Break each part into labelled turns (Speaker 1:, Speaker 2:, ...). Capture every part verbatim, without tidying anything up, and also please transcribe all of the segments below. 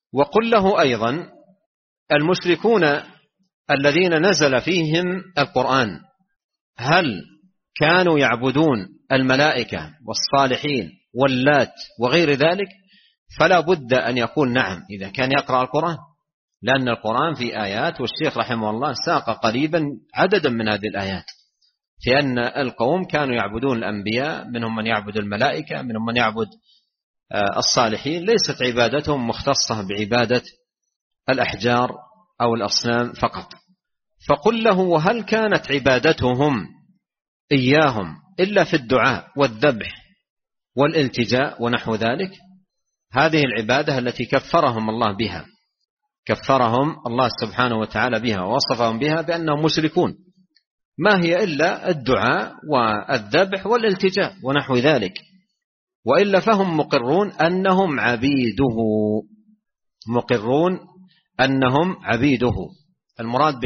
Speaker 1: وقل له أيضا المشركون الذين نزل فيهم القرآن هل كانوا يعبدون الملائكة والصالحين واللات وغير ذلك؟ فلا بد أن يقول نعم إذا كان يقرأ القرآن، لأن القرآن في آيات، والشيخ رحمه الله ساق قريبا عددا من هذه الآيات في أن القوم كانوا يعبدون الأنبياء، منهم من يعبد الملائكة، منهم من يعبد الصالحين، ليست عبادتهم مختصة بعبادة الأحجار أو الأصنام فقط. فقل له وهل كانت عبادتهم إياهم إلا في الدعاء والذبح والالتجاء ونحو ذلك؟ هذه العبادة التي كفرهم الله بها، كفرهم الله سبحانه وتعالى بها ووصفهم بها بأنهم مشركون، ما هي إلا الدعاء والذبح والالتجاء ونحو ذلك، وإلا فهم مقرون أنهم عبيده، مقرون أنهم عبيده. المراد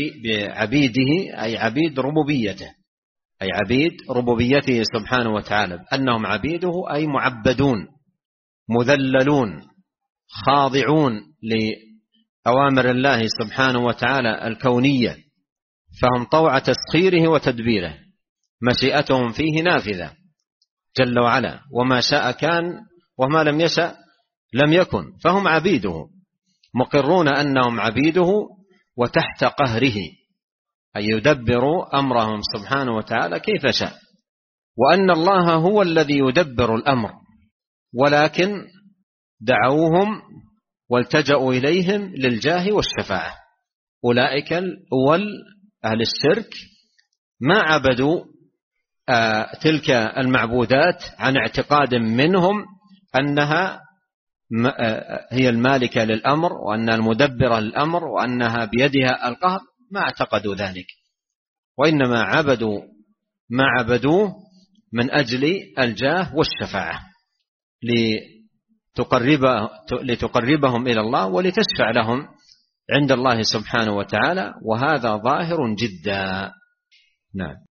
Speaker 1: بعبيده أي عبيد ربوبيته، أي عبيد ربوبيته سبحانه وتعالى، أنهم عبيده أي معبدون مذللون خاضعون لأوامر الله سبحانه وتعالى الكونية، فهم طوع تسخيره وتدبيره، مشيئتهم فيه نافذة جل وعلا، وما شاء كان وما لم يشأ لم يكن، فهم عبيده مقرون أنهم عبيده وتحت قهره، أي يدبر أمرهم سبحانه وتعالى كيف شاء، وأن الله هو الذي يدبر الأمر، ولكن دعوهم والتجأوا إليهم للجاه والشفاعة. أولئك الأول أهل الشرك ما عبدوا آه تلك المعبودات عن اعتقاد منهم أنها هي المالكة للأمر وأن المدبرة للأمر وأنها بيدها القهر، ما اعتقدوا ذلك، وإنما عبدوا ما عبدوه من أجل الجاه والشفاعة لتقربهم إلى الله ولتشفع لهم عند الله سبحانه وتعالى، وهذا ظاهر جدا. نعم.